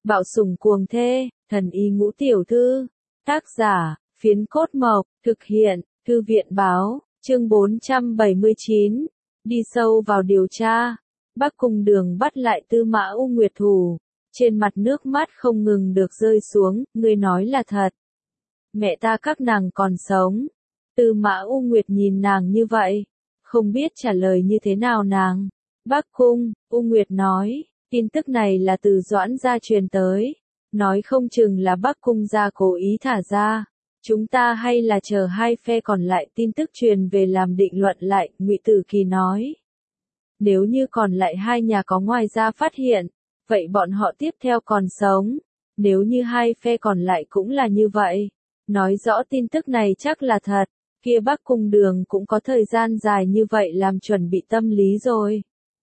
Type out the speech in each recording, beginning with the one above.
Bạo sủng cuồng thê, thần y ngũ tiểu thư. Tác giả, Phiến Cốt Mộc, thực hiện, Thư viện báo, chương 479. Đi sâu vào điều tra. Bắc Cung Đường bắt lại Tư Mã U Nguyệt thủ. Trên mặt nước mắt không ngừng được rơi xuống, ngươi nói là thật. Mẹ ta các nàng còn sống. Tư Mã U Nguyệt nhìn nàng như vậy, không biết trả lời như thế nào nàng. Bắc Cung, U Nguyệt nói, tin tức này là từ Doãn gia truyền tới. Nói không chừng là Bắc Cung gia cố ý thả ra. Chúng ta hay là chờ hai phe còn lại tin tức truyền về làm định luận lại, Ngụy Tử Kỳ nói. Nếu như còn lại hai nhà có ngoài ra phát hiện, vậy bọn họ tiếp theo còn sống. Nếu như hai phe còn lại cũng là như vậy, nói rõ tin tức này chắc là thật, kia Bắc Cung Đường cũng có thời gian dài như vậy làm chuẩn bị tâm lý rồi.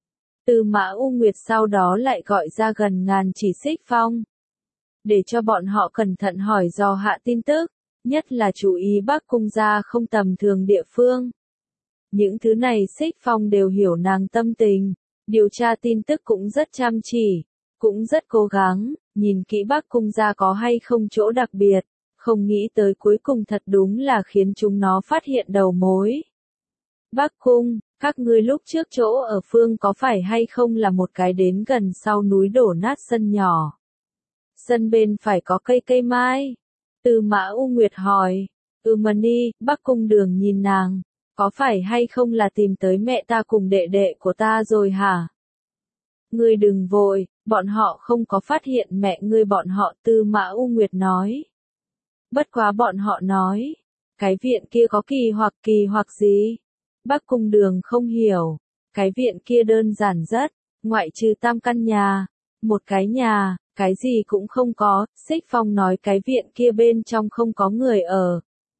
Tư Mã U Nguyệt sau đó lại gọi ra gần ngàn chỉ xích phong, để cho bọn họ cẩn thận hỏi dò hạ tin tức, nhất là chú ý Bắc Cung gia không tầm thường địa phương. Những thứ này xích phong đều hiểu nàng tâm tình, điều tra tin tức cũng rất chăm chỉ, cũng rất cố gắng, nhìn kỹ Bắc Cung gia có hay không chỗ đặc biệt, không nghĩ tới cuối cùng thật đúng là khiến chúng nó phát hiện đầu mối. Bắc Cung, các ngươi lúc trước chỗ ở phương có phải hay không là một cái đến gần sau núi đổ nát sân nhỏ? Sân bên phải có cây mai. Tư Mã U Nguyệt hỏi. Mani, Bắc Cung Đường nhìn nàng. Có phải hay không là tìm tới mẹ ta cùng đệ đệ của ta rồi hả? Ngươi đừng vội, bọn họ không có phát hiện mẹ ngươi bọn họ, Tư Mã U Nguyệt nói. Bất quá bọn họ nói, cái viện kia có kỳ hoặc gì? Bắc Cung Đường không hiểu, cái viện kia đơn giản rất, ngoại trừ 3 căn nhà, một cái nhà, cái gì cũng không có, Xích Phong nói cái viện kia bên trong không có người ở.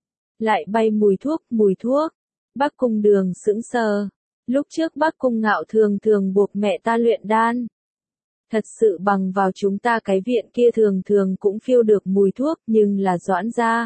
Lại bay mùi thuốc. Bắc Cung Đường sững sờ. Lúc trước Bắc Cung Ngạo thường buộc mẹ ta luyện đan. Thật sự bằng vào chúng ta cái viện kia thường cũng phiêu được mùi thuốc, nhưng là Doãn gia.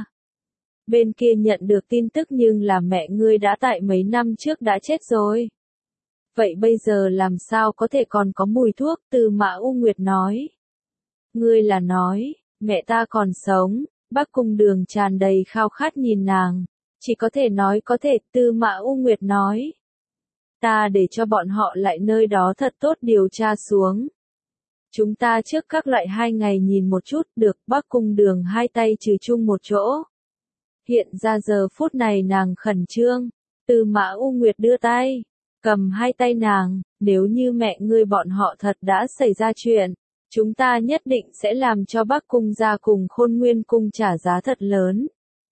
Bên kia nhận được tin tức nhưng là mẹ ngươi đã tại mấy năm trước đã chết rồi. Vậy bây giờ làm sao có thể còn có mùi thuốc? Tư Mã U Nguyệt nói. Ngươi là nói, mẹ ta còn sống. Bắc Cung Đường tràn đầy khao khát nhìn nàng. Chỉ có thể nói có thể, Tư Mã U Nguyệt nói. Ta để cho bọn họ lại nơi đó thật tốt điều tra xuống. Chúng ta trước các loại 2 ngày nhìn một chút, được. Bắc Cung Đường hai tay trừ chung một chỗ. Hiện ra giờ phút này nàng khẩn trương. Tư Mã U Nguyệt đưa tay, cầm hai tay nàng, nếu như mẹ ngươi bọn họ thật đã xảy ra chuyện, chúng ta nhất định sẽ làm cho Bắc Cung gia cùng Khôn Nguyên cung trả giá thật lớn.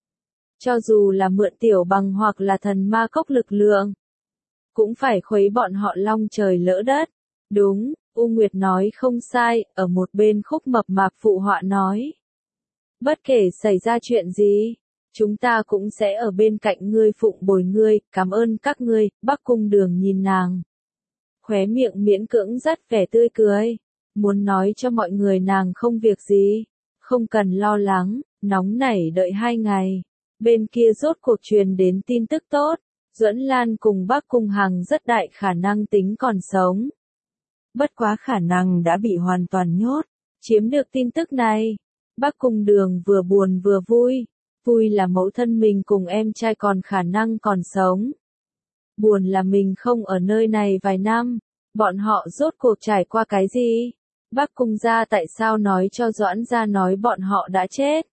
Cho dù là mượn tiểu bằng hoặc là thần ma cốc lực lượng, cũng phải khuấy bọn họ long trời lỡ đất. Đúng, U Nguyệt nói không sai, ở một bên Khúc Mập Mạp phụ họa nói. Bất kể xảy ra chuyện gì, chúng ta cũng sẽ ở bên cạnh ngươi phụng bồi ngươi, cảm ơn các ngươi. Bắc Cung Đường nhìn nàng, khóe miệng miễn cưỡng dắt vẻ tươi cười, muốn nói cho mọi người nàng không việc gì, không cần lo lắng, nóng nảy đợi 2 ngày. Bên kia rốt cuộc truyền đến tin tức tốt, Duẫn Lan cùng Bắc Cung Hằng rất đại khả năng tính còn sống. Bất quá khả năng đã bị hoàn toàn nhốt. Chiếm được tin tức này, Bắc Cung Đường vừa buồn vừa vui. Vui là mẫu thân mình cùng em trai còn khả năng còn sống. Buồn là mình không ở nơi này vài năm. Bọn họ rốt cuộc trải qua cái gì? Bắc Cung gia tại sao nói cho Doãn gia nói bọn họ đã chết?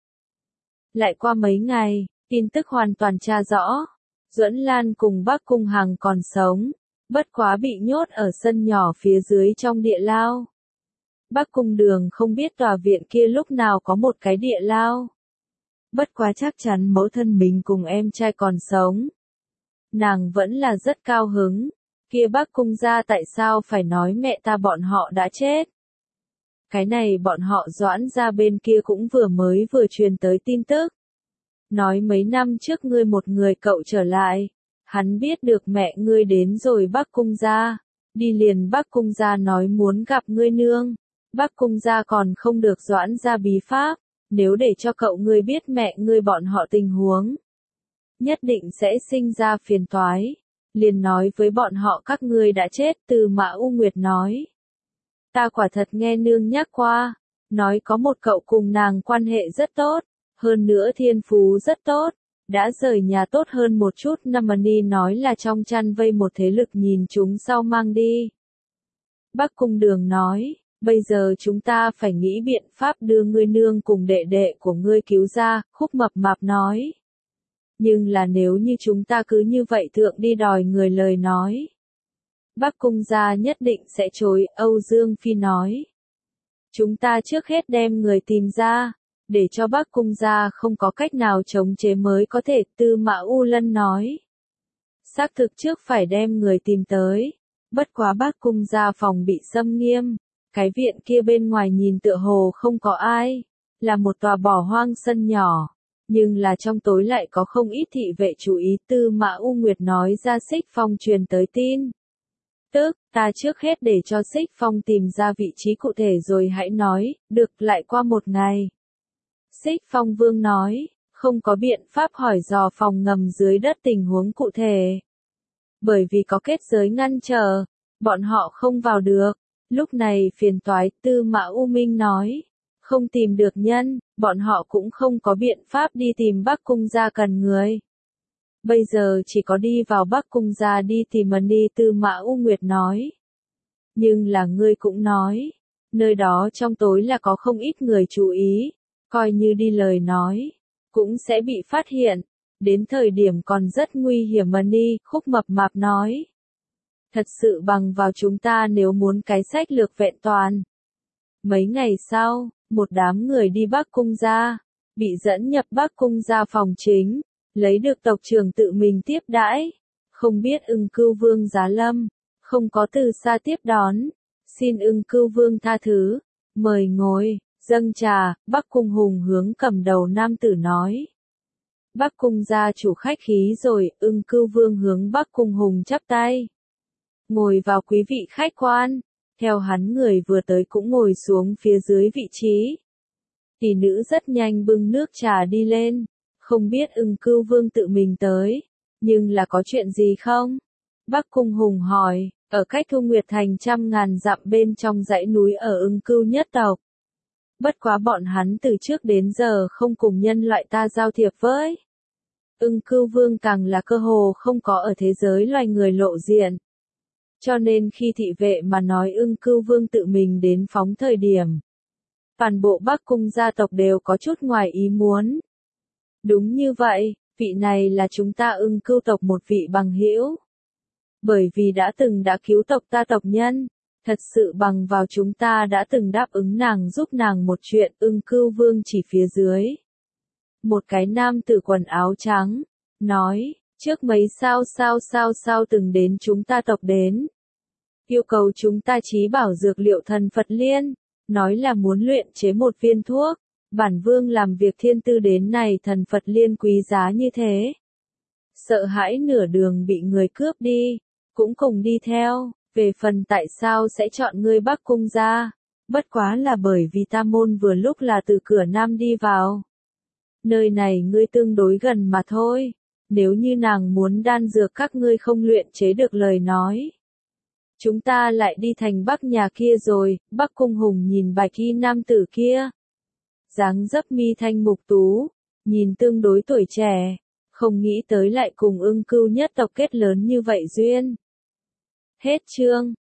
Lại qua mấy ngày, tin tức hoàn toàn tra rõ. Duẫn Lan cùng Bắc Cung Hằng còn sống, bất quá bị nhốt ở sân nhỏ phía dưới trong địa lao. Bắc Cung Đường không biết tòa viện kia lúc nào có một cái địa lao. Bất quá chắc chắn mẫu thân mình cùng em trai còn sống. Nàng vẫn là rất cao hứng. Kia Bắc Cung gia tại sao phải nói mẹ ta bọn họ đã chết? Cái này bọn họ Doãn gia bên kia cũng vừa truyền tới tin tức. Nói mấy năm trước ngươi một người cậu trở lại. Hắn biết được mẹ ngươi đến rồi Bắc Cung gia. Đi liền Bắc Cung gia nói muốn gặp ngươi nương. Bắc Cung gia còn không được Doãn gia bí pháp. Nếu để cho cậu ngươi biết mẹ ngươi bọn họ tình huống, nhất định sẽ sinh ra phiền toái. Liền nói với bọn họ các ngươi đã chết. Tư Mã U Nguyệt nói. Ta quả thật nghe nương nhắc qua. nói có một cậu cùng nàng quan hệ rất tốt, hơn nữa thiên phú rất tốt, đã rời nhà tốt hơn một chút. Namani nói là trong chăn vây một thế lực nhìn chúng sau mang đi. Bắc Cung Đường nói, bây giờ chúng ta phải nghĩ biện pháp đưa ngươi nương cùng đệ đệ của ngươi cứu ra, Khúc Mập Mạp nói. Nhưng là nếu như chúng ta cứ như vậy thượng đi đòi người lời nói. Bắc Cung gia nhất định sẽ chối, Âu Dương Phi nói. Chúng ta trước hết đem người tìm ra, để cho Bắc Cung gia không có cách nào chống chế mới có thể, Tư Mã U Lân nói. Xác thực trước phải đem người tìm tới, bất quá Bắc Cung gia phòng bị xâm nghiêm, cái viện kia bên ngoài nhìn tựa hồ không có ai, là một tòa bỏ hoang sân nhỏ, nhưng là trong tối lại có không ít thị vệ chú ý. Tư Mã U Nguyệt nói ra Xích Phong truyền tới tin. Tức, ta trước hết để cho Xích Phong tìm ra vị trí cụ thể rồi hãy nói, được. Lại qua một ngày. Xích Phong Vương nói, không có biện pháp hỏi dò phòng ngầm dưới đất tình huống cụ thể. Bởi vì có kết giới ngăn trở, bọn họ không vào được. Lúc này phiền toái, Tư Mã U Minh nói, không tìm được nhân, bọn họ cũng không có biện pháp đi tìm Bắc Cung gia cần người. Bây giờ chỉ có đi vào Bắc Cung gia đi tìm đi. Tư Mã U Nguyệt nói. Nhưng là ngươi cũng nói, nơi đó trong tối là có không ít người chú ý, coi như đi lời nói, cũng sẽ bị phát hiện, đến thời điểm còn rất nguy hiểm đi. Khúc Mập Mạp nói. Thật sự bằng vào chúng ta nếu muốn cái sách lược vẹn toàn. Mấy ngày sau, một đám người đi Bắc Cung gia, bị dẫn nhập Bắc Cung gia phòng chính, lấy được tộc trưởng tự mình tiếp đãi, không biết Ưng Cưu Vương giá lâm, không có từ xa tiếp đón, xin Ưng Cưu Vương tha thứ, mời ngồi, dâng trà. Bắc Cung Hùng hướng cầm đầu nam tử nói. Bắc Cung gia chủ khách khí rồi. Ưng Cưu Vương hướng Bắc Cung Hùng chắp tay. Ngồi vào quý vị khách quan. Theo hắn người vừa tới cũng ngồi xuống phía dưới vị trí. Tỷ nữ rất nhanh bưng nước trà đi lên. Không biết Ưng Cưu Vương tự mình tới, nhưng là có chuyện gì không? Bắc Cung Hùng hỏi, ở cách Thu Nguyệt Thành trăm ngàn dặm bên trong dãy núi ở Ưng Cưu nhất tộc. Bất quá bọn hắn từ trước đến giờ không cùng nhân loại ta giao thiệp với. Ưng Cưu Vương càng là cơ hồ không có ở thế giới loài người lộ diện. Cho nên khi thị vệ mà nói Ưng Cưu Vương tự mình đến phóng thời điểm, toàn bộ Bắc Cung gia tộc đều có chút ngoài ý muốn. Đúng như vậy, vị này là chúng ta Ưng Cưu tộc một vị bằng hữu. Bởi vì đã cứu tộc ta tộc nhân, thật sự bằng vào chúng ta đã từng đáp ứng nàng giúp nàng một chuyện. Ưng Cưu Vương chỉ phía dưới. Một cái nam tử quần áo trắng, nói, trước mấy sao từng đến chúng ta tộc đến. Yêu cầu chúng ta trí bảo dược liệu thần Phật Liên, nói là muốn luyện chế một viên thuốc. Bản vương làm việc thiên tư đến này thần Phật Liên quý giá như thế. Sợ hãi nửa đường bị người cướp đi, cũng cùng đi theo. Về phần tại sao sẽ chọn ngươi Bắc Cung gia, bất quá là bởi vì ta môn vừa lúc là từ cửa nam đi vào. Nơi này ngươi tương đối gần mà thôi, nếu như nàng muốn đan dược các ngươi không luyện chế được lời nói. Chúng ta lại đi thành Bắc nhà kia rồi. Bắc Cung Hùng nhìn bạch y nam tử kia. Dáng dấp mi thanh mục tú, nhìn tương đối tuổi trẻ, không nghĩ tới lại cùng Ưng Cưu nhất tộc kết lớn như vậy duyên. Hết chương.